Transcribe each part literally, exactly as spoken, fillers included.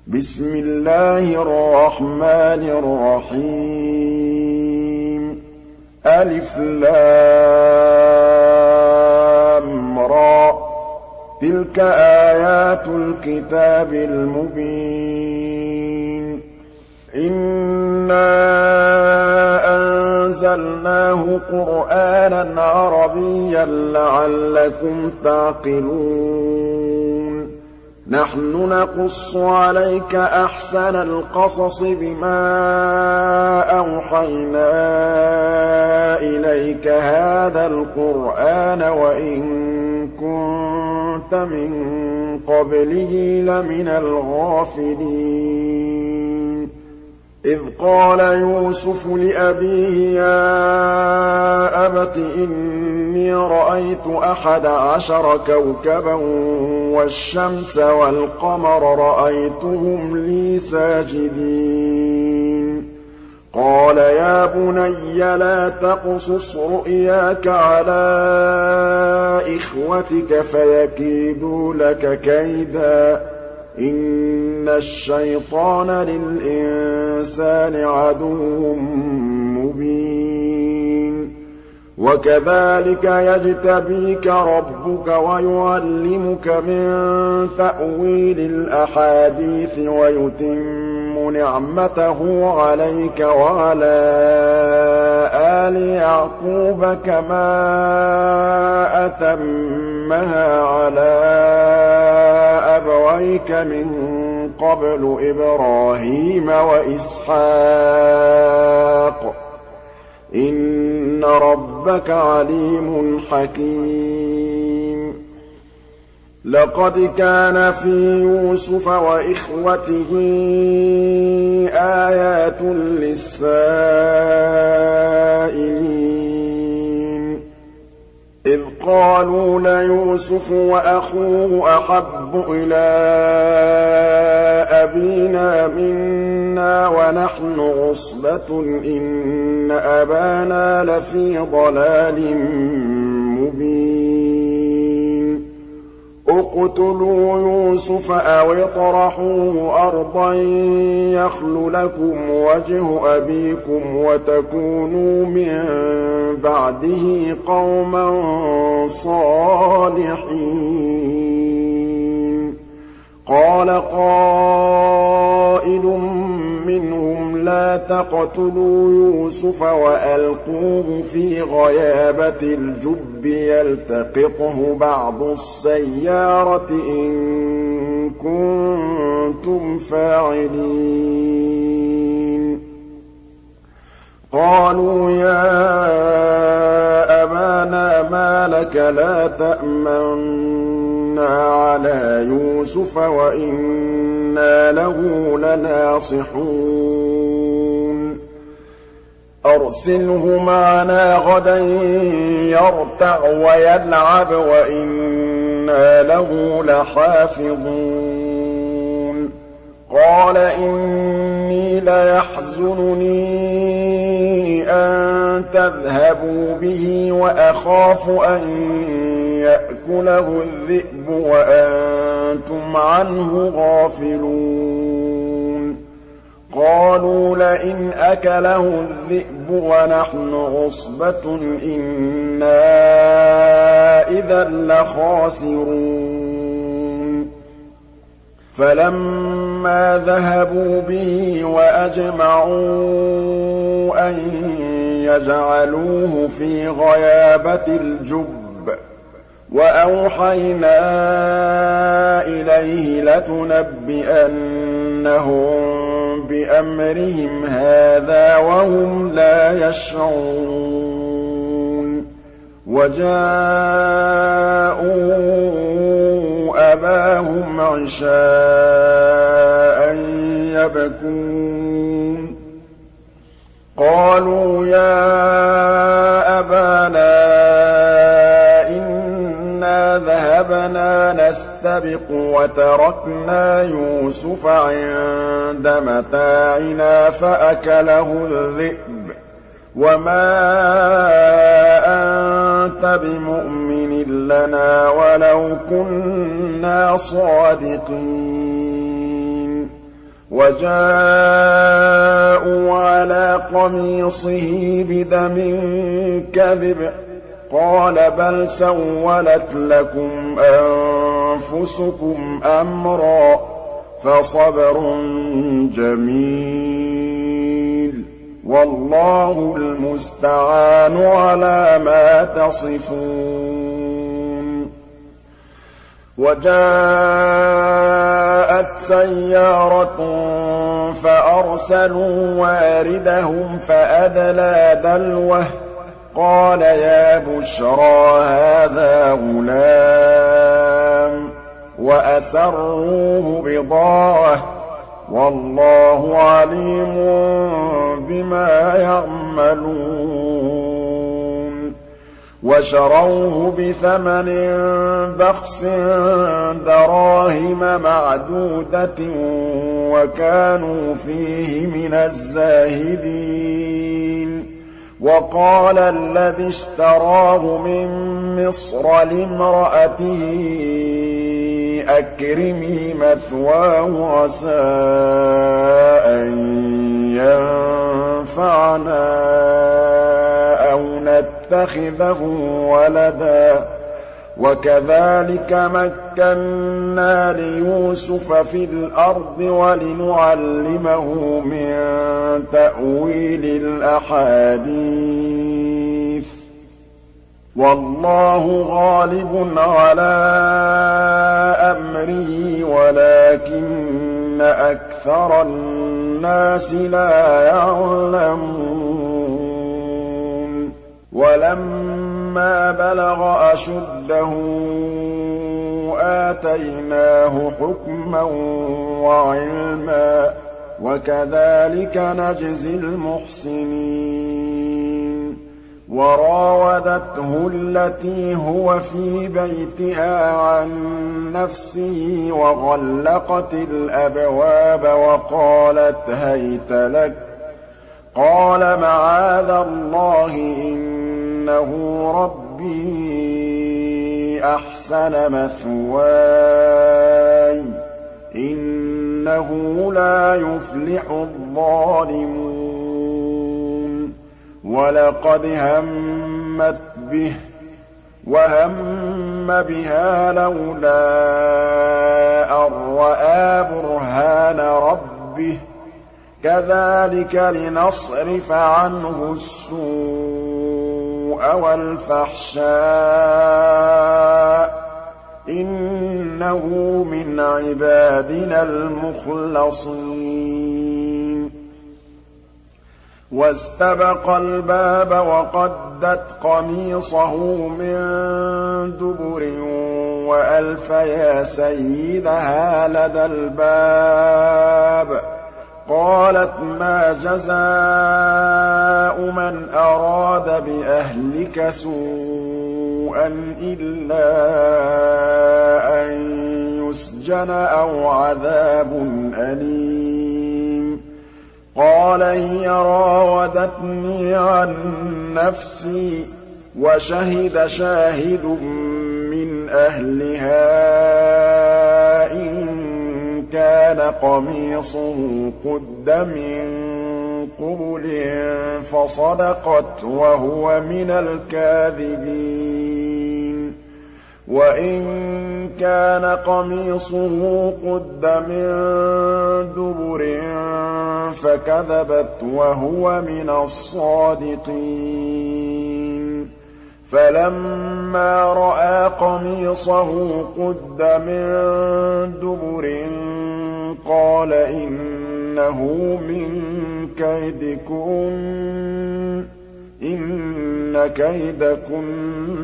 بسم الله الرحمن الرحيم ألف لام را تلك آيات الكتاب المبين إنا أنزلناه قرآنا عربيا لعلكم تعقلون نحن نقص عليك أحسن القصص بما أوحينا إليك هذا القرآن وإن كنت من قبله لمن الغافلين إذ قال يوسف لأبيه يا أبت إني رأيت أحد عشر كوكبا والشمس والقمر رأيتهم لي ساجدين قال يا بني لا تقصص رؤياك على إخوتك فيكيدوا لك كيدا إن الشيطان للإنسان عدو مبين وكذلك يجتبيك ربك ويعلمك من تأويل الأحاديث ويتم نعمته عليك وعلى آل يعقوب كما أتمها على أبويك من قبل إبراهيم وإسحاق إن ربك عليم حكيم لقد كان في يوسف وإخوته آيات للسائلين إذ قالوا ليوسف وأخوه أحب إلى أبينا منا ونحن عصبة إن أبانا لفي ضلال مبين اقتلوا يوسف أو اطرحوه أرضا يخل لكم وجه أبيكم وتكونوا من بعده قوما صالحين قال قائل منهم لا تقتلوا يوسف وألقوه في غيابة الجب يلتقطه بعض السيارة إن كنتم فاعلين قالوا يا أبانا ما لك لا تأمنا على يوسف وإنا له لناصحون أرسله معنا غدا يرتع ويلعب وإنا له لحافظون قال إني ليحزنني أن تذهبوا به وأخاف أن يأكله الذئب وأنتم عنه غافلون قالوا لئن أكله الذئب ونحن عصبة إنا إذا لخاسرون فلما ذهبوا به وأجمعوا أن يجعلوه في غيابة الجب وأوحينا إليه لتنبئنهم بأمرهم هذا وهم لا يشعرون وجاءوا أباهم عشاء يبكون قالوا يا أبانا إنا ذهبنا نستبق وتركنا يوسف عند متاعنا فأكله الذئب وما أنت بمؤمن لنا ولو كنا صادقين وَجَاءُوا عَلَىٰ قَمِيصِهِ بِدَمٍ كَذِبٍ قَالَ بَلْ سَوَّلَتْ لَكُمْ أَنفُسُكُمْ أَمْرًا ۖ فَصَبْرٌ جَمِيلٌ ۖ وَاللَّهُ الْمُسْتَعَانُ عَلَىٰ مَا تَصِفُونَ وَجَاءَتْ سَيَّارَةٌ فَأَرْسَلُوا وَارِدَهُمْ فَأَدْلَىٰ دَلْوَهُ قَالَ يَا بُشْرَىٰ هَٰذَا غُلَامٌ وَأَسَرُّوهُ بِضَاعَةً ۚ وَاللَّهُ عَلِيمٌ بِمَا يَعْمَلُونَ وَشَرَوْهُ بِثَمَنٍ بَخْسٍ دَرَاهِمَ مَعْدُودَةٍ وَكَانُوا فِيهِ مِنَ الزَّاهِدِينَ وَقَالَ الَّذِي اشْتَرَاهُ مِن مِّصْرَ لِامْرَأَتِهِ أَكْرِمِي مَثْوَاهُ عَسَىٰ أَن يَنفَعَنَا أَوْ نَتَّخِذَهُ وَلَدًا ۚ وَكَذَٰلِكَ مَكَّنَّا لِيُوسُفَ فِي الْأَرْضِ وَلِنُعَلِّمَهُ مِن تَأْوِيلِ الْأَحَادِيثِ ۚ وَاللَّهُ غَالِبٌ عَلَىٰ أَمْرِهِ وَلَٰكِنَّ أَكْثَرَ النَّاسِ لَا يَعْلَمُونَ وَلَمَّا بَلَغَ أَشُدَّهُ آتَيْنَاهُ حُكْمًا وَعِلْمًا ۚ وَكَذَٰلِكَ نَجْزِي الْمُحْسِنِينَ وَرَاوَدَتْهُ الَّتِي هُوَ فِي بَيْتِهَا عَن نَّفْسِهِ وَغَلَّقَتِ الْأَبْوَابَ وَقَالَتْ هَيْتَ لَكَ ۚ قَالَ مَعَاذَ اللَّهِ ۖ إِنَّهُ رَبِّي أَحْسَنَ مَثْوَايَ ۖ إِنَّهُ لَا يُفْلِحُ الظَّالِمُونَ وَلَقَدْ هَمَّتْ بِهِ وَهَمَّ بِهَا لَوْلَا أَن رَّأَىٰ بُرْهَانَ رَبِّهِ ۚ كَذَٰلِكَ لِنَصْرِفَ عَنْهُ السُّوءَ وَالْفَحْشَاءَ ۚ إِنَّهُ مِنْ عِبَادِنَا الْمُخْلَصِينَ وَاسْتَبَقَا الْبَابَ وَقَدَّتْ قَمِيصَهُ مِن دُبُرٍ وَأَلْفَ يَا سَيِّدَهَا لَدَى الْبَابِ ۚ قَالَتْ مَا جَزَاءُ مَنْ أَرَادَ بِأَهْلِكَ سُوءًا إِلَّا أَن يُسْجَنَ أَوْ عَذَابٌ أَلِيمٌ قَالَ هِيَ رَاوَدَتْنِي عَن نَّفْسِي ۚ وَشَهِدَ شَاهِدٌ مِّنْ أَهْلِهَا إِن كَانَ قَمِيصُهُ قُدَّ مِن قُبُلٍ فَصَدَقَتْ وَهُوَ مِنَ الْكَاذِبِينَ وَإِن كَانَ قَمِيصُهُ قُدَّ مِن دُبُرٍ فَكَذَبَتْ وَهُوَ مِنَ الصَّادِقِينَ فَلَمَّا رَأَىٰ قَمِيصَهُ قُدَّ مِن دُبُرٍ قَالَ إِنَّهُ مِن كَيْدِكُنَّ ۖ إِنَّ كَيْدَكُنَّ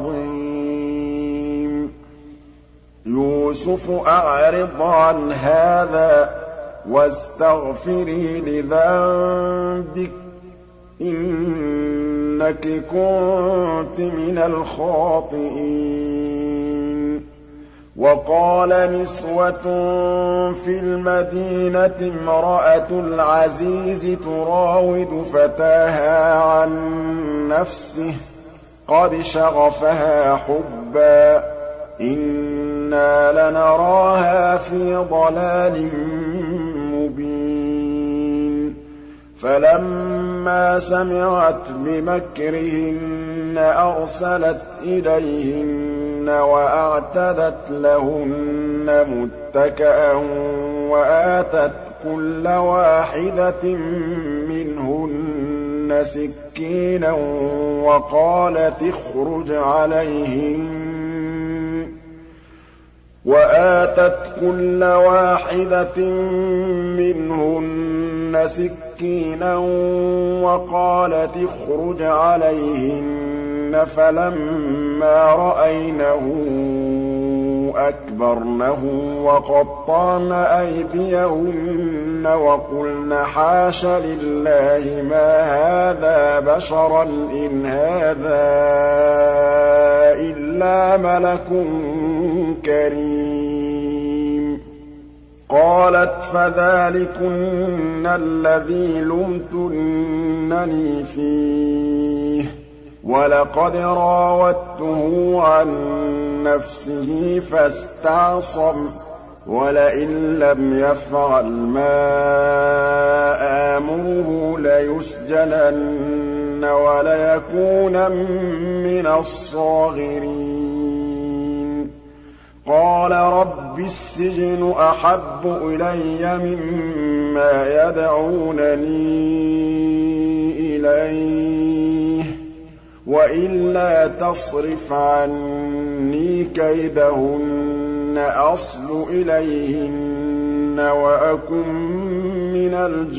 عَظِيمٌ يُوسُفُ أَعْرِضْ عَنْ هَٰذَا وَاسْتَغْفِرِي لِذَنبِكِ ۖ إِنَّكِ كُنتِ مِنَ الْخَاطِئِينَ وَقَالَ نِسْوَةٌ فِي الْمَدِينَةِ امْرَأَتُ الْعَزِيزِ تُرَاوِدُ فَتَاهَا عَن نَّفْسِهِ ۖ قَدْ شَغَفَهَا حُبًّا ۖ إِنَّا لَنَرَاهَا فِي ضَلَالٍ مُّبِينٍ فَلَمَّا سَمِعَتْ بِمَكْرِهِنَّ أَرْسَلَتْ إِلَيْهِنَّ وَأَعْتَدَتْ لَهُنَّ مُتَّكَأً وَآتَتْ كُلَّ وَاحِدَةٍ مِّنْهُنَّ سِكِّينًا وَقَالَتِ اخْرُجْ عَلَيْهِنَّ وَآتَتْ كُلَّ وَاحِدَةٍ مِّنْهُنَّ سِكِّينًا وَقَالَتِ اخْرُجْ عَلَيْهِنَّ فَلَمَّا رَأَيْنَهُ أَكْبَرْنَهُ وَقَطَّعْنَ أَيْدِيَهُنَّ وَقُلْنَ حَاشَ لِلَّهِ مَا هَٰذَا بَشَرًا إِنْ هَٰذَا إِلَّا مَلَكٌ كَرِيمٌ قَالَتْ فَذَٰلِكُنَّ الَّذِي لُمْتُنَّنِي فِيهِ وَلَقَدْ رَاوَدتُّهُ عَن نَّفْسِهِ فَاسْتَعْصَمَ وَلَئِن لَّمْ يَفْعَلْ مَا آمُرُهُ لَيُسْجَنَنَّ وَلَيَكُونًا مِّنَ الصَّاغِرِينَ قَالَ رَبِّ السِّجْنُ أَحَبُّ إِلَيَّ مِمَّا يَدْعُونَنِي إِلَيْهِ وَإِلَّا تَصْرِفْ عَنِّي كَيْدَهُنَّ أَصْبُ إِلَيْهِنَّ وَأَكُن مِّنَ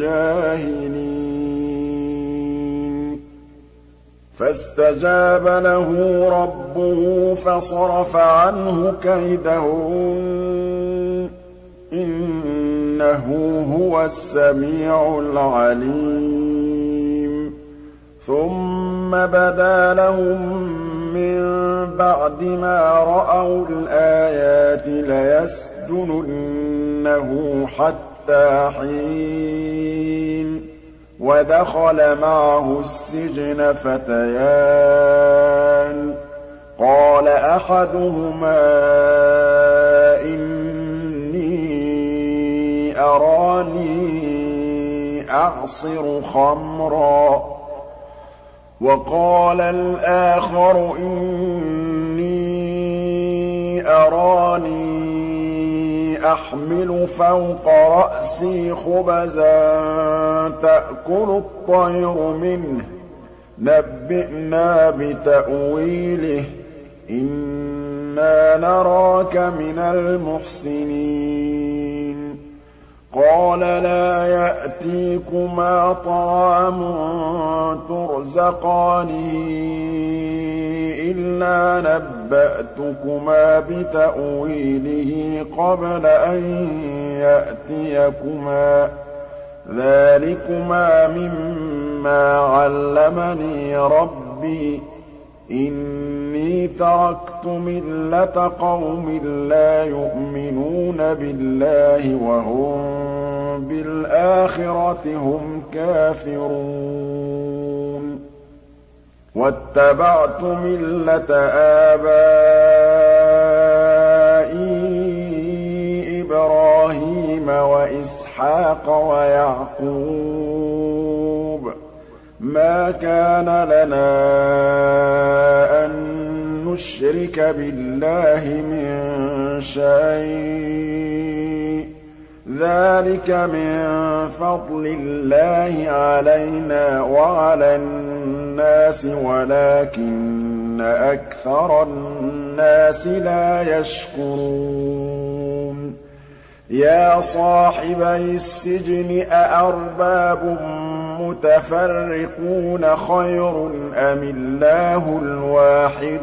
الْجَاهِلِينَ فَاسْتَجَابَ لَهُ رَبُّهُ فَصَرَفَ عَنْهُ كَيْدَهُنَّ ۚ إِنَّهُ هُوَ السَّمِيعُ الْعَلِيمُ ثُمَّ بَدَا لَهُم مِّن بَعْدِ مَا رَأَوُا الْآيَاتِ لَيَسْجُنُنَّهُ حَتَّىٰ حِينٍ وَدَخَلَ مَعَهُ السِّجْنَ فَتَيَانِ قَالَ أَحَدُهُمَا إِنِّي أَرَانِي أَعْصِرُ خَمْرًا وَقَالَ الْآخَرُ إِنِّي أَرَانِي أَحْمِلُ فَوْقَ رَأْسِي خُبَزًا تَأْكُلُ الطَّيْرُ مِنْهُ ۖ نَبِّئْنَا بِتَأْوِيلِهِ ۖ إِنَّا نَرَاكَ مِنَ الْمُحْسِنِينَ قَالَ لَا يَأْتِيكُمَا طَعَامٌ تُرْزَقَانِهِ إِلَّا نَبَّأْتُكُمَا بِتَأْوِيلِهِ قَبْلَ أَن يَأْتِيَكُمَا ۚ ذَٰلِكُمَا مِمَّا عَلَّمَنِي رَبِّي ۚ إِنِّي تَرَكْتُ مِلَّةَ قَوْمٍ لَّا يُؤْمِنُونَ بِاللَّهِ وَهُم بِالْآخِرَةِ هُمْ كَافِرُونَ وَاتَّبَعْتُ مِلَّةَ آبَائِي إِبْرَاهِيمَ وَإِسْحَاقَ وَيَعْقُوبَ ۚ مَا كَانَ لَنَا أَن نُّشْرِكَ بِاللَّهِ مِن شَيْءٍ ۚ ذَٰلِكَ مِن فَضْلِ اللَّهِ عَلَيْنَا وَعَلَى النَّاسِ وَلَٰكِنَّ أَكْثَرَ النَّاسِ لَا يَشْكُرُونَ يَا صَاحِبَيِ السِّجْنِ أَأَرْبَابٌ مُّتَفَرِّقُونَ خَيْرٌ أَمِ اللَّهُ الْوَاحِدُ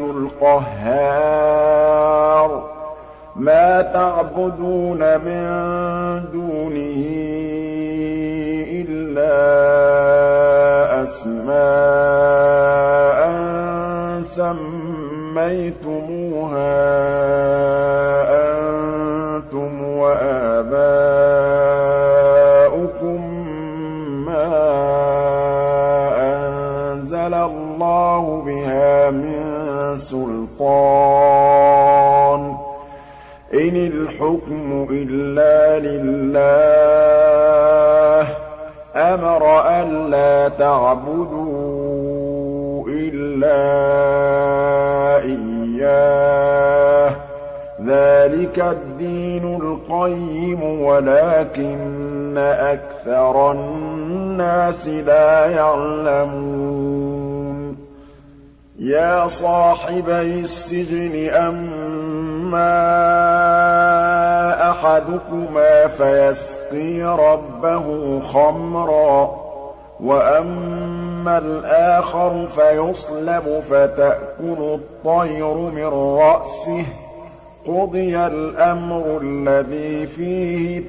الْقَهَّارُ مَا تَعْبُدُونَ مِن دُونِهِ إِلَّا أَسْمَاءً سَمَّيْتُمُوهَا أَنتُمْ وَآبَاؤُكُم مَّا أَنزَلَ اللَّهُ بِهَا مِن سُلْطَانٍ ۚ إِنِ الْحُكْمُ إِلَّا لِلَّهِ ۖ أَمَرَ أَن أَلَّا تَعْبُدُوا إِلَّا إِيَّاهُ ۚ ذَٰلِكَ الدِّينُ الْقَيِّمُ وَلَٰكِنَّ أَكْثَرَ النَّاسِ لَا يَعْلَمُونَ يَا صَاحِبَيِ السِّجْنِ أَمَّا أَحَدُكُمَا فَيَسْقِي رَبَّهُ خَمْرًا وَأَمَّا الْآخَرُ فَيُصْلَبُ فَتَأْكُلُ الطَّيْرُ مِن رَّأْسِهِ ۚ قُضِيَ الْأَمْرُ الَّذِي فِيهِ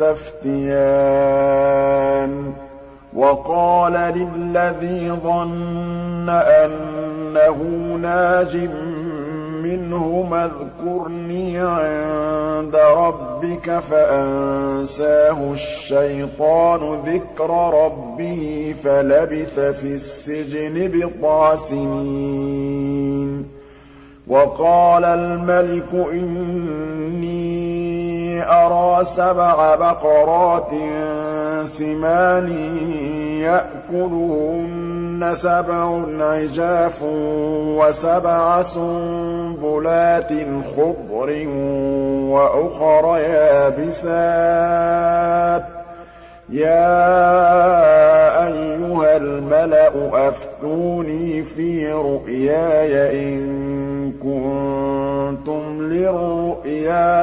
تَسْتَفْتِيَانِ وَقَالَ لِلَّذِي ظَنَّ أَنَّهُ نَاجٍ مِّنْهُمَا اذْكُرْنِي عِندَ رَبِّكَ فَأَنسَاهُ الشَّيْطَانُ ذِكْرَ رَبِّهِ فَلَبِثَ فِي السِّجْنِ بِضْعَ سِنِينَ وَقَالَ الْمَلِكُ إِنِّي أَرَىٰ سَبْعَ بَقَرَاتٍ سِمَانٍ يَأْكُلُهُنَّ سَبْعٌ عِجَافٌ وَسَبْعَ سُنبُلَاتٍ خُضْرٍ وَأُخَرَ يَابِسَاتٍ ۖ يَا أَيُّهَا الْمَلَأُ أَفْتُونِي فِي رُؤْيَايَ إِن كُنتُمْ لِلرُّؤْيَا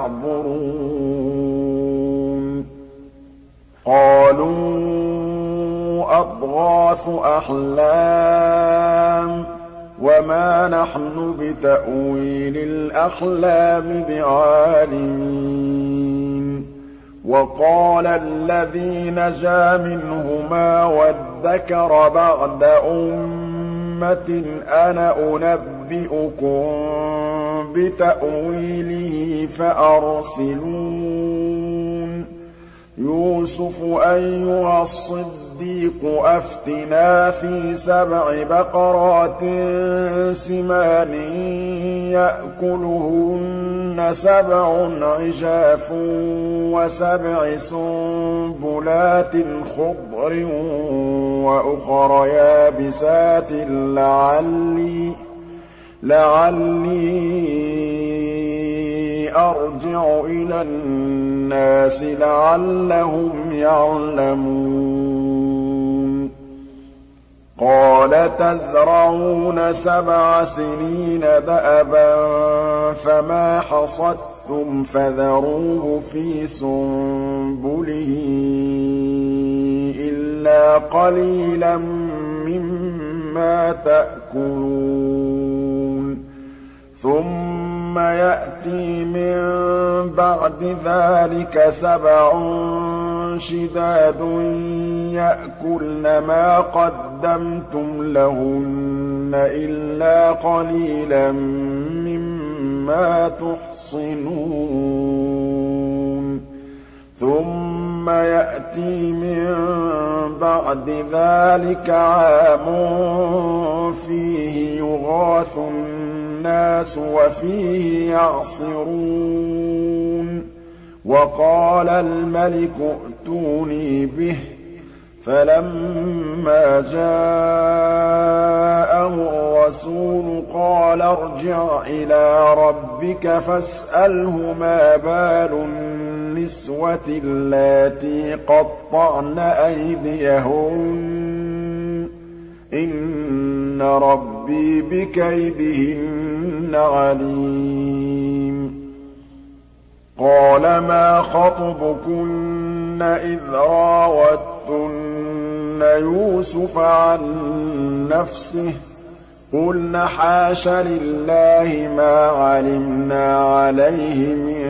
تَعْبُرُونَ قَالُوا أَضْغَاثُ أَحْلَامٍ وَمَا نَحْنُ بِتَأْوِيلِ الْأَحْلَامِ بِعَالِمِينَ وَقَالَ الَّذِي نَجَا مِنْهُمَا وَادَّكَرَ بَعْدَ أُمَّةٍ أَنَا أُنَبِّئُكُم بِتَأْوِيلِهِ فَأَرْسِلُونِ يُوسُفُ أَيُّهَا الصِّدِّيقُ أَفْتِنَا فِي سَبْعِ بَقَرَاتٍ سِمَانٍ يَأْكُلُهُنَّ سَبْعٌ عِجَافٌ وَسَبْعِ سُنبُلَاتٍ خُضْرٍ وَأُخَرَ يَابِسَاتٍ لَّعَلِّي لَعَلِّي أَرْجِعُ إِلَى النَّاسِ لَعَلَّهُمْ يَعْلَمُونَ قَالَ تَزْرَعُونَ سَبْعَ سِنِينَ دَأَبًا فَمَا حَصَدتُّمْ فَذَرُوهُ فِي سُنبُلِهِ إِلَّا قَلِيلًا مِّمَّا تَأْكُلُونَ ثُمَّ يَأْتِي مِن بَعْدِ ذَٰلِكَ سَبْعٌ شِدَادٌ يَأْكُلْنَ مَا قَدَّمْتُمْ لَهُنَّ إِلَّا قَلِيلًا مِّمَّا تُحْصِنُونَ ثُمَّ يَأْتِي مِن بَعْدِ ذَٰلِكَ عَامٌ فِيهِ يُغَاثُ النَّاسُ وَفِيهِ يَعْصِرُونَ وَقَالَ الْمَلِكُ ائْتُونِي بِهِ ۖ فَلَمَّا جَاءَهُ الرَّسُولُ قَالَ ارْجِعْ إِلَىٰ رَبِّكَ فَاسْأَلْهُ مَا بَالُ النِّسْوَةِ اللَّاتِي قَطَّعْنَ أَيْدِيَهُنَّ ۚ إِنَّ رَبِّي بِكَيْدِهِنَّ عَلِيمٌ قَالَ مَا خَطْبُكُنَّ إِذْ رَاوَدتُّنَّ يُوسُفَ عَن نَّفْسِهِ ۚ قُلْنَ حَاشَ لِلَّهِ مَا عَلِمْنَا عَلَيْهِ مِن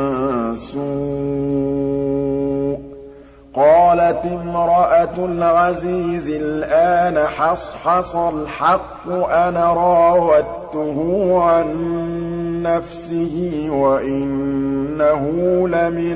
سُوءٍ ۚ قَالَتِ امْرَأَتُ الْعَزِيزِ الْآنَ حَصْحَصَ الْحَقُّ أَنَا رَاوَدتُّهُ عَن نَّفْسِهِ وَإِنَّهُ لَمِنَ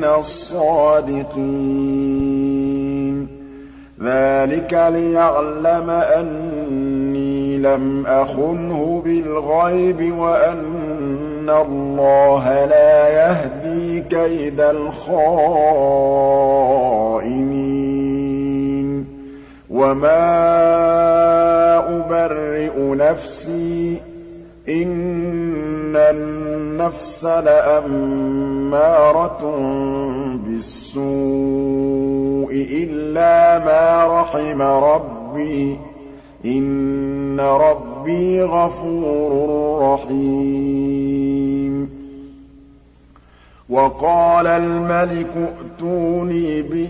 الصَّادِقِينَ ذَٰلِكَ لِيَعْلَمَ أَنِّي لَمْ أَخُنْهُ بِالْغَيْبِ وَأَنَّ اللَّهَ لَا يَهْدِي كَيْدَ الْخَائِنِينَ وَمَا أُبَرِّئُ نَفْسِي ۚ إِنَّ النَّفْسَ لَأَمَّارَةٌ بِالسُّوءِ إِلَّا مَا رَحِمَ رَبِّي ۚ إِنَّ رَبِّي غَفُورٌ رَّحِيمٌ وَقَالَ الْمَلِكُ ائْتُونِي بِهِ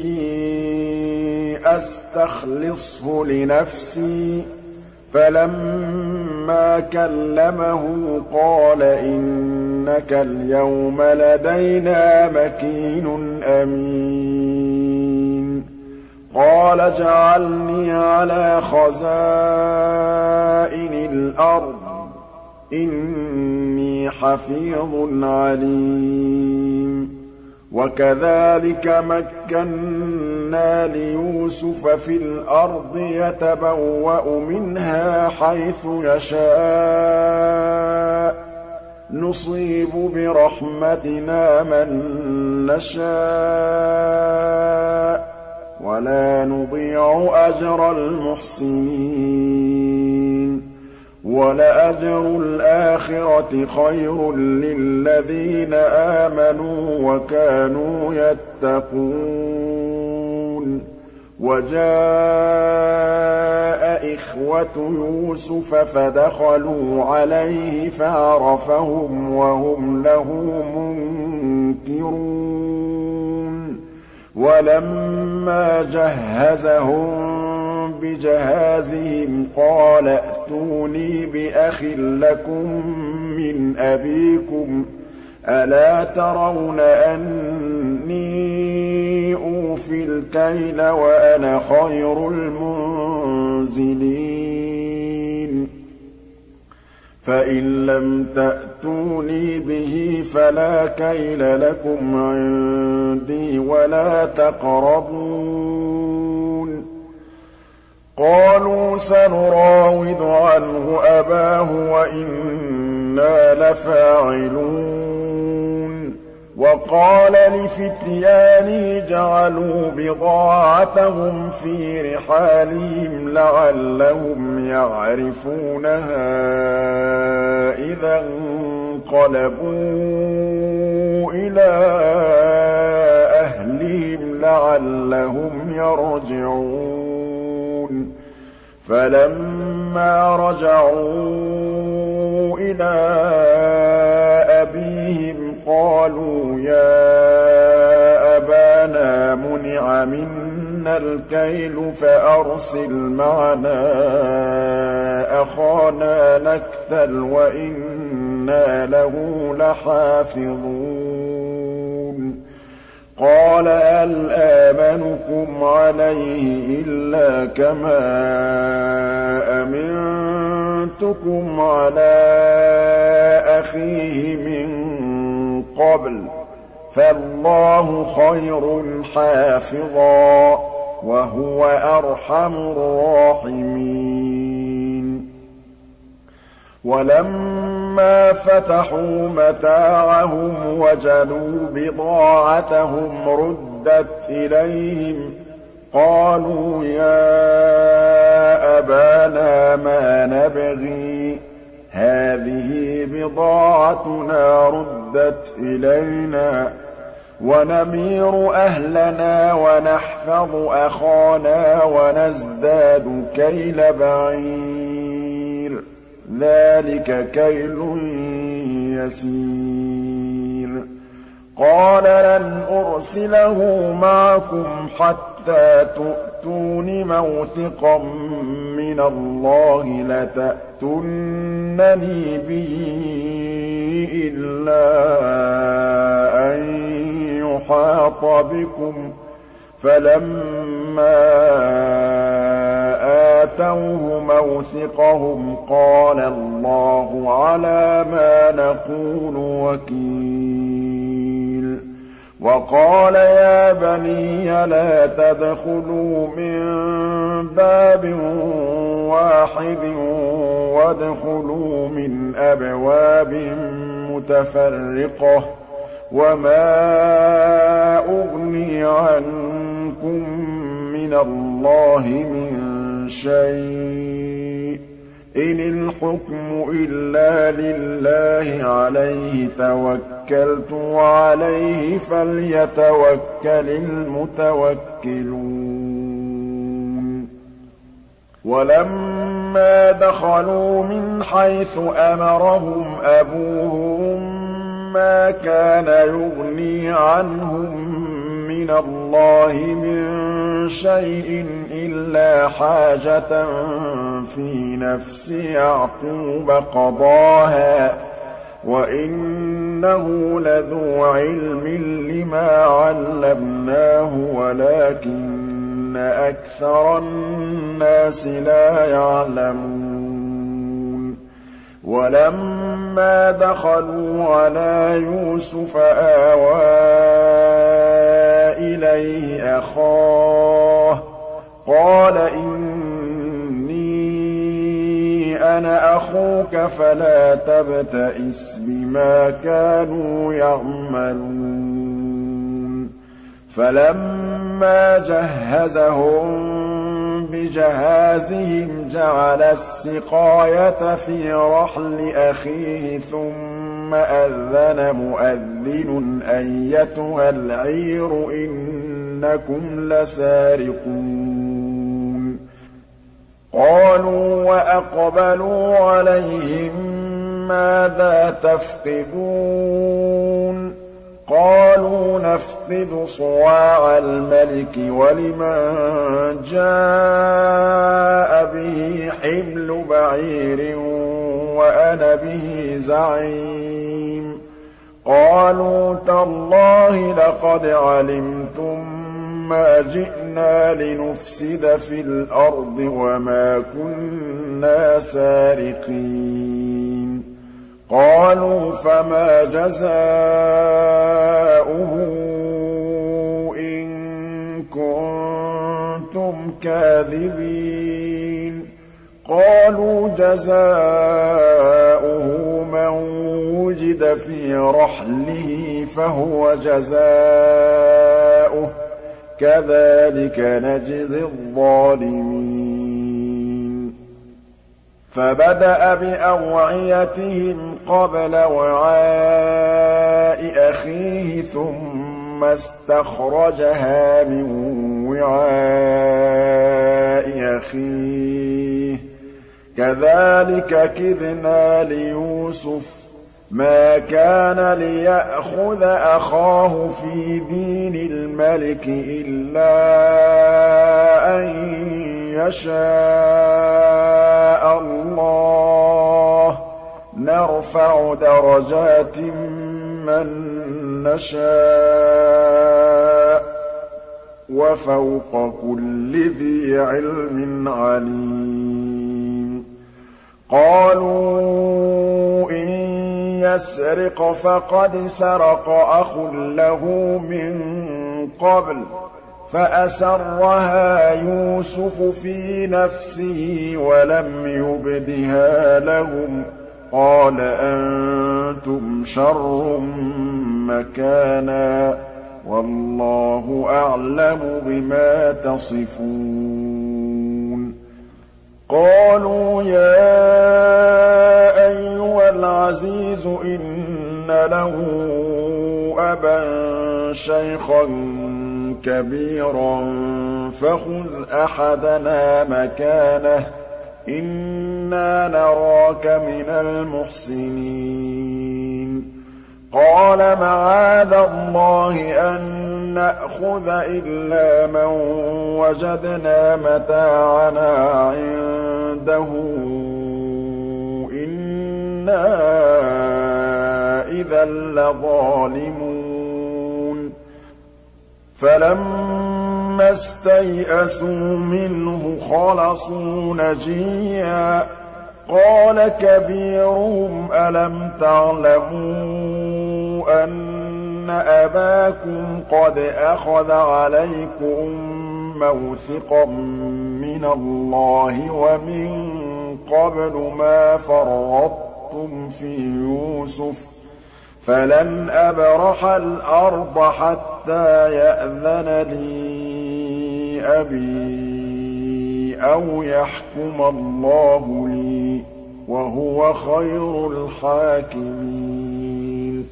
أَسْتَخْلِصْهُ لِنَفْسِي ۖ فَلَمَّا كَلَّمَهُ قَالَ إِنَّكَ الْيَوْمَ لَدَيْنَا مَكِينٌ أَمِينٌ قَالَ اجْعَلْنِي عَلَىٰ خَزَائِنِ الْأَرْضِ ۖ إِنِّي حَفِيظٌ عَلِيمٌ وَكَذَٰلِكَ مَكَّنَّا لِيُوسُفَ فِي الْأَرْضِ يَتَبَوَّأُ مِنْهَا حَيْثُ يَشَاءُ ۚ نُصِيبُ بِرَحْمَتِنَا مَن نَّشَاءُ ۖ وَلَا نُضِيعُ أَجْرَ الْمُحْسِنِينَ وَلَأَجْرُ الْآخِرَةِ خَيْرٌ لِّلَّذِينَ آمَنُوا وَكَانُوا يَتَّقُونَ وَجَاءَ إِخْوَةُ يُوسُفَ فَدَخَلُوا عَلَيْهِ فَعَرَفَهُمْ وَهُمْ لَهُ مُنكِرُونَ وَلَمَّا جَهَّزَهُم بِجَهَازِهِمْ قَالَ ائْتُونِي بِأَخٍ لَّكُم مِّنْ أَبِيكُمْ ۚ أَلَا تَرَوْنَ أَنِّي أُوفِي الْكَيْلَ وَأَنَا خَيْرُ الْمُنزِلِينَ فَإِن لَّمْ تَأْتُونِي بِهِ فَلَا كَيْلَ لَكُمْ عِندِي وَلَا تَقْرَبُونِ قَالُوا سَنُرَاوِدُ عَنْهُ أَبَاهُ وَإِنَّا لَفَاعِلُونَ وَقَالَ لِفِتْيَانِهِ جَعَلُوا بِضَاعَتَهُمْ فِي رِحَالِهِمْ لَعَلَّهُمْ يَعْرِفُونَهَا إِذَا انقَلَبُوا إِلَىٰ أَهْلِهِمْ لَعَلَّهُمْ يَرْجِعُونَ فَلَمَّا رَجَعُوا إِلَىٰ أَبِيهِمْ قَالُوا يَا أَبَانَا مُنِعَ مِنَّا الْكَيْلُ فَأَرْسِلْ مَعَنَا أَخَانَا نَكْتَلْ وَإِنَّا لَهُ لَحَافِظُونَ قَالَ هَلْ آمَنُكُمْ عَلَيْهِ إِلَّا كَمَا أَمِنتُكُمْ عَلَىٰ أَخِيهِ مِن قَبْلُ ۖ فَاللَّهُ خَيْرٌ حَافِظًا ۖ وَهُوَ أَرْحَمُ الرَّاحِمِينَ وَلَمَّا فَتَحُوا مَتَاعَهُمْ وَجَدُوا بِضَاعَتَهُمْ رُدَّتْ إِلَيْهِمْ ۖ قَالُوا يَا أَبَانَا مَا نَبْغِي ۖ هَٰذِهِ بِضَاعَتُنَا رُدَّتْ إِلَيْنَا ۖ وَنَمِيرُ أَهْلَنَا وَنَحْفَظُ أَخَانَا وَنَزْدَادُ كَيْلَ بَعِيرٍ ۖ ذَٰلِكَ كَيْلٌ يَسِيرٌ قَالَ لَنْ أُرْسِلَهُ مَعَكُمْ حَتَّىٰ تُؤْتُونِ مَوْثِقًا مِّنَ اللَّهِ لَتَأْتُنَّنِي بِهِ إِلَّا أَن يُحَاطَ بِكُمْ ۖ فَلَمَّا آتَوْهُ مَوْثِقَهُمْ قَالَ اللَّهُ عَلَىٰ مَا نَقُولُ وَكِيلٌ وَقَالَ يَا بَنِيَّ لَا تَدْخُلُوا مِن بَابٍ وَاحِدٍ وَادْخُلُوا مِنْ أَبْوَابٍ مُّتَفَرِّقَةٍ ۖ وَمَا أُغْنِي عَنكُم مِّنَ اللَّهِ مِن شيء إن الحكم إلا لله عليه توكلت وعليه فليتوكل المتوكلون ولما دخلوا من حيث أمرهم أبوهم ما كان يغني عنهم من الله من شيء إلا حاجة في نفس يعقوب قضاها وإنه لذو علم لما علمناه ولكن أكثر الناس لا يعلمون ولما دخلوا على يوسف آوى إليه أخاه قال إني أنا أخوك فلا تبتئس بما كانوا يعملون فلما جهزهم بجهازهم جعل السقاية في رحل أخيه ثم أذن مؤذن أيتها العير إنكم لسارقون قالوا وأقبلوا عليهم ماذا تفقدون قالوا نفقد صواع الملك ولمن جاء به حمل بعير وأنا به زعيم قالوا تالله لقد علمتم ما جئنا لنفسد في الأرض وما كنا سارقين قالوا فما جزاؤه إن كنتم كاذبين قالوا جزاؤه من وجد في رحله فهو جزاؤه كذلك نجزي الظالمين فبدأ بأوعيتهم قبل وعاء أخيه ثم استخرجها من وعاء أخيه كذلك كدنا ليوسف ما كان ليأخذ أخاه في دين الملك إلا أن يشاء الله نرفع درجات من نشاء وفوق كل ذي علم عليم قالوا إن يسرق فقد سرق أخ له من قبل فأسرها يوسف في نفسه ولم يبدها لهم قال أنتم شر مكانا والله أعلم بما تصفون قالوا يا أيها العزيز إن له أبا شيخا كبيرا فخذ أحدنا مكانه إنا نراك من المحسنين قال معاذ الله أن نأخذ إلا من وجدنا متاعنا عنده إنا إذا لظالمون فلما استيئسوا منه خلصوا نجيا قال كبيرهم ألم تعلموا أن أباكم قد أخذ عليكم موثقا من الله ومن قبل ما فرطتم في يوسف فلن أبرح الأرض حتى يأذن لي أبي أَوْ يَحْكُمَ اللَّهُ لِي ۖ وَهُوَ خَيْرُ الْحَاكِمِينَ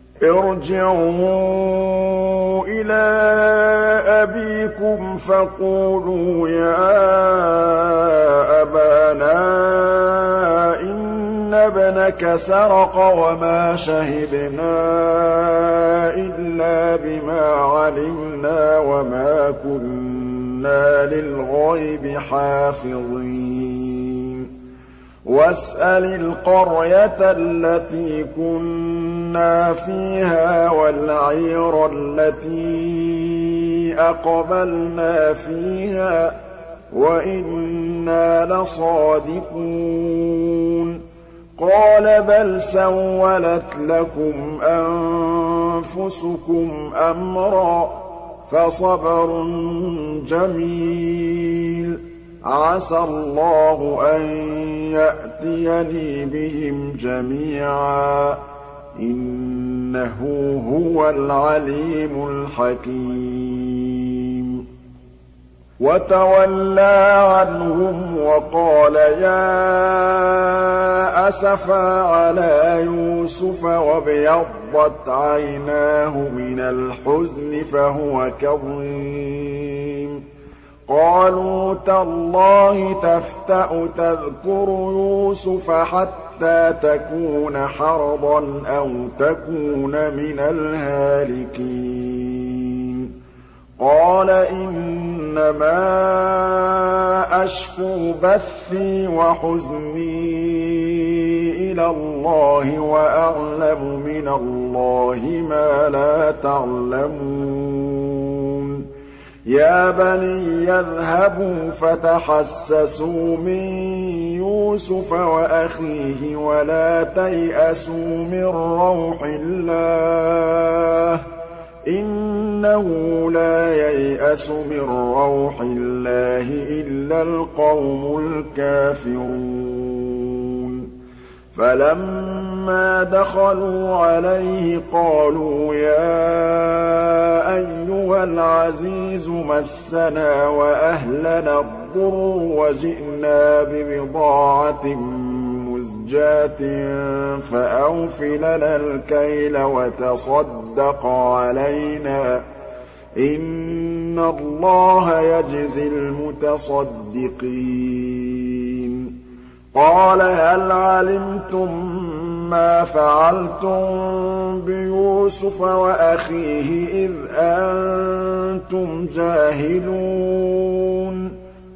ارْجِعُوا إِلَىٰ أَبِيكُمْ فَقُولُوا يَا أَبَانَا إِنَّ ابْنَكَ سَرَقَ وَمَا شَهِدْنَا إِلَّا بِمَا عَلِمْنَا وَمَا كُنَّا لِلْغَيْبِ حَافِظِينَ وَاسْأَلِ الْقَرْيَةَ الَّتِي كُنَّا فِيهَا وَالْعِيرَ الَّتِي أَقْبَلْنَا فِيهَا وَإِنَّا لَصَادِقُونَ قَالَ بَلْ سَوَّلَتْ لَكُمْ أَنفُسُكُمْ أَمْرًا فَصَبْرٌ جَمِيلٌ عَسَى اللَّهُ أَن يَأْتِيَنِي بِهِمْ جَمِيعًا ۚ إِنَّهُ هُوَ الْعَلِيمُ الْحَكِيمُ وَتَوَلَّىٰ عَنْهُمْ وَقَالَ يَا أَسَفَىٰ عَلَىٰ يُوسُفَ وَابْيَضَّتْ عَيْنَاهُ مِنَ الْحُزْنِ فَهُوَ كَظِيمٌ قَالُوا تَاللَّهِ تَفْتَأُ تَذْكُرُ يُوسُفَ حَتَّىٰ تَكُونَ حَرَضًا أَوْ تَكُونَ مِنَ الْهَالِكِينَ قَالَ إِنَّمَا أَشْكُو بَثِّي وَحُزْنِي إِلَى اللَّهِ وَأَعْلَمُ مِنَ اللَّهِ مَا لَا تَعْلَمُونَ يَا بَنِيَّ اذْهَبُوا فَتَحَسَّسُوا مِن يُوسُفَ وَأَخِيهِ وَلَا تَيْأَسُوا مِن رَّوْحِ اللَّهِ ۖ إِنَّهُ لَا يَيْأَسُ مِن رَّوْحِ اللَّهِ إِلَّا الْقَوْمُ الْكَافِرُونَ فَلَمَّا دَخَلُوا عَلَيْهِ قَالُوا يَا أَيُّهَا الْعَزِيزُ مَسَّنَا وَأَهْلَنَا الضُّرُّ وَجِئْنَا بِبِضَاعَةٍ مُّزْجَاةٍ فَأَوْفِ لَنَا الْكَيْلَ وَتَصَدَّقْ عَلَيْنَا ۖ إِنَّ اللَّهَ يَجْزِي الْمُتَصَدِّقِينَ قَالَ هَلْ عَلِمْتُم مَّا فَعَلْتُم بِيُوسُفَ وَأَخِيهِ إِذْ أَنتُمْ جَاهِلُونَ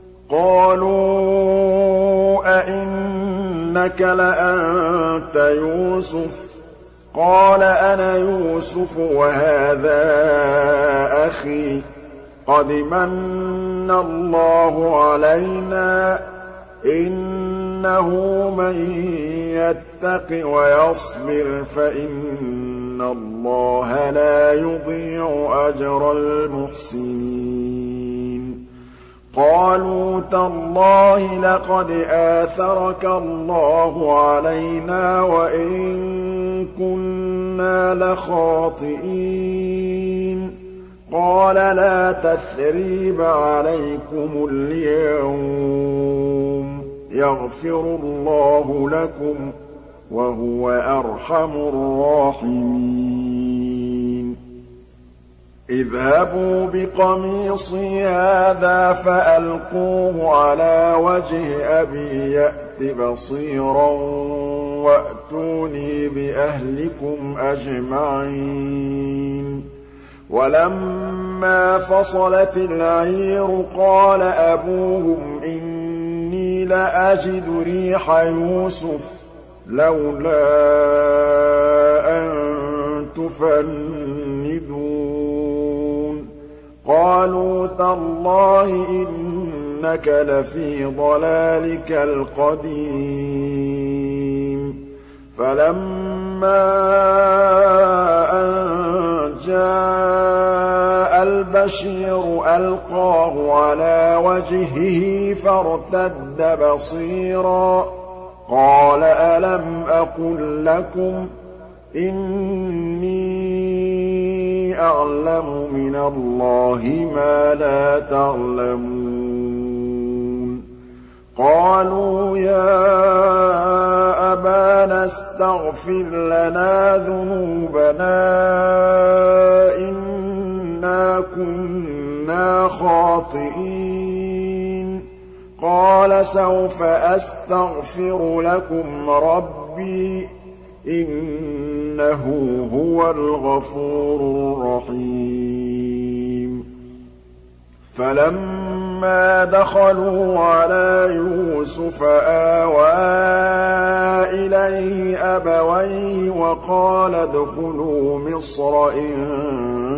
قَالُوا أَإِنَّكَ لَأَنتَ يُوسُفُ ۖ قَالَ أَنَا يُوسُفُ وَهَٰذَا أَخِي ۖ قَدْ مَنَّ اللَّهُ عَلَيْنَا ۖ إِنَّهُ مَن يَتَّقِ وَيَصْبِرْ فَإِنَّ اللَّهَ لَا يُضِيعُ أَجْرَ الْمُحْسِنِينَ قَالُوا تَاللَّهِ لَقَدْ آثَرَكَ اللَّهُ عَلَيْنَا وَإِن كُنَّا لَخَاطِئِينَ قَالَ لَا تَثْرِيبَ عَلَيْكُمُ الْيَوْمَ يَغْفِرُ اللَّهُ لَكُمْ ۖ وَهُوَ أَرْحَمُ الرَّاحِمِينَ اذْهَبُوا بِقَمِيصِي هَٰذَا فَأَلْقُوهُ عَلَىٰ وَجْهِ أَبِي يَأْتِ بَصِيرًا وَأْتُونِي بِأَهْلِكُمْ أَجْمَعِينَ وَلَمَّا فَصَلَتِ الْعِيرُ قَالَ أَبُوهُمْ إِنِّي لَأَجِدُ رِيحَ يُوسُفَ لَوْلَا أَن تُفَنِّدُونِ قَالُوا تَاللَّهِ إِنَّكَ لَفِي ضَلَالِكَ الْقَدِيمِ فَلَمَّا أَن جَاءَ الْبَشِيرُ أَلْقَاهُ عَلَىٰ وَجْهِهِ فَارْتَدَّ بَصِيرًا قَالَ أَلَمْ أَقُل لَّكُمْ إِنِّي أَعْلَمُ مِنَ اللَّهِ مَا لَا تَعْلَمُونَ قَالُوا يَا أَبَانَا اسْتَغْفِرْ لَنَا ذُنُوبَنَا إِنَّا كُنَّا خَاطِئِينَ قَالَ سَوْفَ أَسْتَغْفِرُ لَكُمْ رَبِّي إِنَّهُ هُوَ الْغَفُورُ الرَّحِيمُ فَلَمَّا دَخَلُوا عَلَىٰ يُوسُفَ آوَىٰ إِلَيْهِ أَبَوَيْهِ وَقَالَ ادْخُلُوا مِصْرَ إِن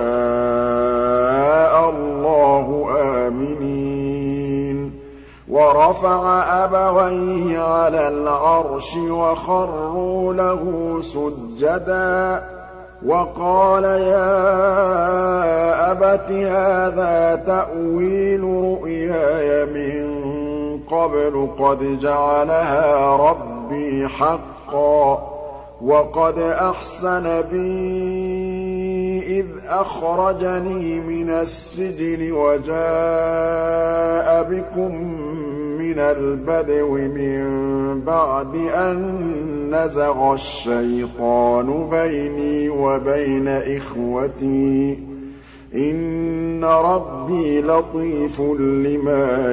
شَاءَ اللَّهُ آمِنِينَ وَرَفَعَ أَبَوَيْهِ عَلَى الْعَرْشِ وَخَرُّوا لَهُ سُجَّدًا وَقَالَ يَا أَبَتِ هَٰذَا تَأْوِيلُ رُؤْيَايَ مِن قَبْلُ قَدْ جَعَلَهَا رَبِّي حَقًّا وَقَدْ أَحْسَنَ بِي إِذْ أَخْرَجَنِي مِنَ السِّجْنِ وَجَاءَ بِكُم مِّنَ الْبَدْوِ مِن بَعْدِ أَن نَّزَغَ الشَّيْطَانُ بَيْنِي وَبَيْنَ إِخْوَتِي إِنَّ رَبِّي لَطِيفٌ لِّمَا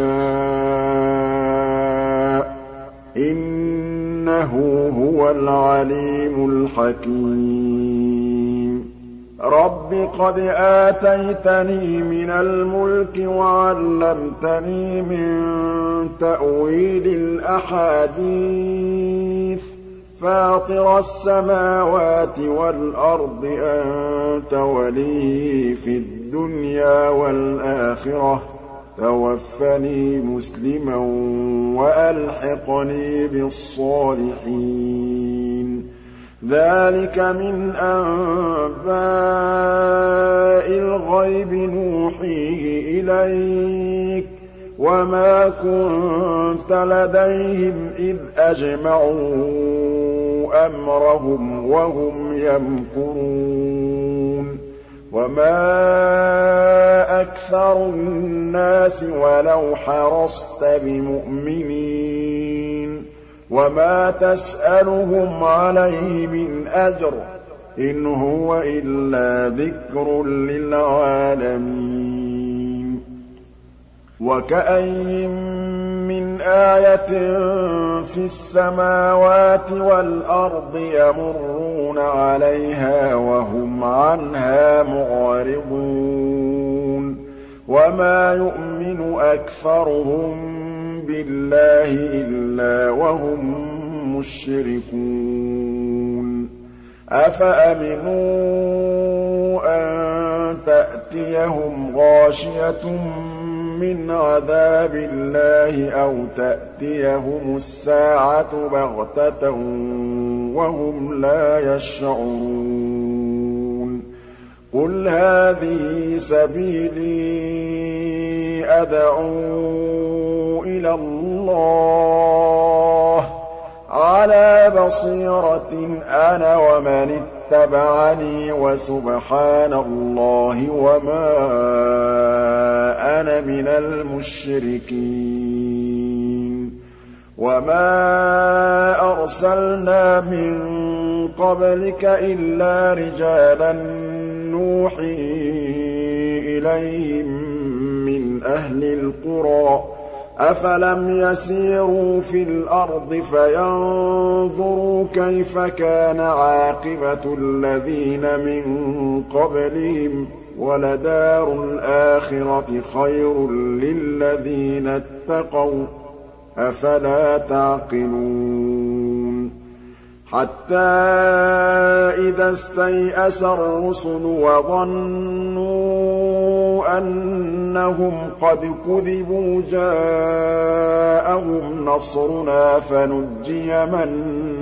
يَشَاءُ إِنَّهُ هُوَ الْعَلِيمُ الْحَكِيمُ رَبِّ قَدْ آتَيْتَنِي مِنَ الْمُلْكِ وَعَلَّمْتَنِي مِن تَأْوِيلِ الْأَحَادِيثِ فَاطِرَ السَّمَاوَاتِ وَالْأَرْضِ أَنتَ وَلِيِّي فِي الدُّنْيَا وَالْآخِرَةِ تَوَفَّنِي مُسْلِمًا وَأَلْحِقْنِي بِالصَّالِحِينَ ذَٰلِكَ مِنْ أَنبَاءِ الْغَيْبِ نُوحِيهِ إِلَيْكَ ۖ وَمَا كُنتَ لَدَيْهِمْ إِذْ أَجْمَعُوا أَمْرَهُمْ وَهُمْ يَمْكُرُونَ وَمَا أَكْثَرُ النَّاسِ وَلَوْ حَرَصْتَ بِمُؤْمِنِينَ وَمَا تَسْأَلُهُمْ عَلَيْهِ مِنْ أَجْرٍ ۚ إِنْ هُوَ إِلَّا ذِكْرٌ لِّلْعَالَمِينَ وَكَأَيِّن مِّنْ آيَةٍ فِي السَّمَاوَاتِ وَالْأَرْضِ يَمُرُّونَ عَلَيْهَا وَهُمْ عَنْهَا مُعْرِضُونَ وَمَا يُؤْمِنُ أَكْثَرُهُم بِاللَّهِ إِلَّا وَهُم مُّشْرِكُونَ أَفَأَمِنُوا أَن تَأْتِيَهُمْ غَاشِيَةٌ مِّنْ عَذَابِ اللَّهِ أَوْ تَأْتِيَهُمُ السَّاعَةُ بَغْتَةً وَهُمْ لَا يَشْعُرُونَ قُلْ هَٰذِهِ سَبِيلِي أَدْعُو إِلَى اللَّهِ ۚ عَلَىٰ بَصِيرَةٍ أَنَا وَمَنِ اتَّبَعَنِي وَسُبْحَانَ اللَّهِ وَمَا أَنَا مِنَ الْمُشْرِكِينَ وَمَا أَرْسَلْنَا مِن قَبْلِكَ إِلَّا رِجَالًا نُّوحِي إِلَيْهِم مِّنْ أَهْلِ الْقُرَىٰ ۗ أَفَلَمْ يَسِيرُوا فِي الْأَرْضِ فَيَنظُرُوا كَيْفَ كَانَ عَاقِبَةُ الَّذِينَ مِن قَبْلِهِمْ ۗ وَلَدَارُ الْآخِرَةِ خَيْرٌ لِّلَّذِينَ اتَّقَوْا ۗ أَفَلَا تَعْقِلُونَ حَتَّىٰ إِذَا اسْتَيْأَسَ الرُّسُلُ وَظَنُّوا أَنَّهُمْ قَدْ كُذِبُوا جَاءَهُمْ نَصْرُنَا فَنُجِّيَ مَن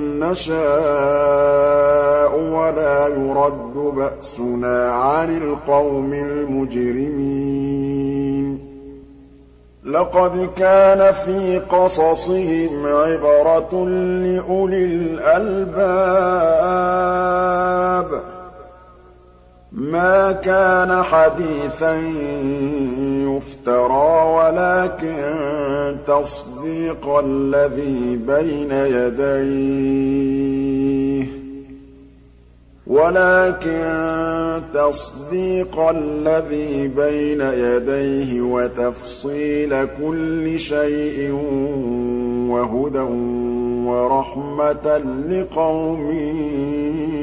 نَّشَاءُ وَلَا يُرَدُّ بَأْسُنَا عَنِ الْقَوْمِ الْمُجْرِمِينَ لَقَدْ كَانَ فِي قَصَصِهِمْ عِبْرَةٌ لِّأُولِي الْأَلْبَابِ ۗ مَا كَانَ حَدِيثًا يُفْتَرَىٰ وَلَٰكِن تصديق الذي بين يديه ولكن تصديق الذي بين يديه وتفصيل كل شيء وهدى ورحمة لقوم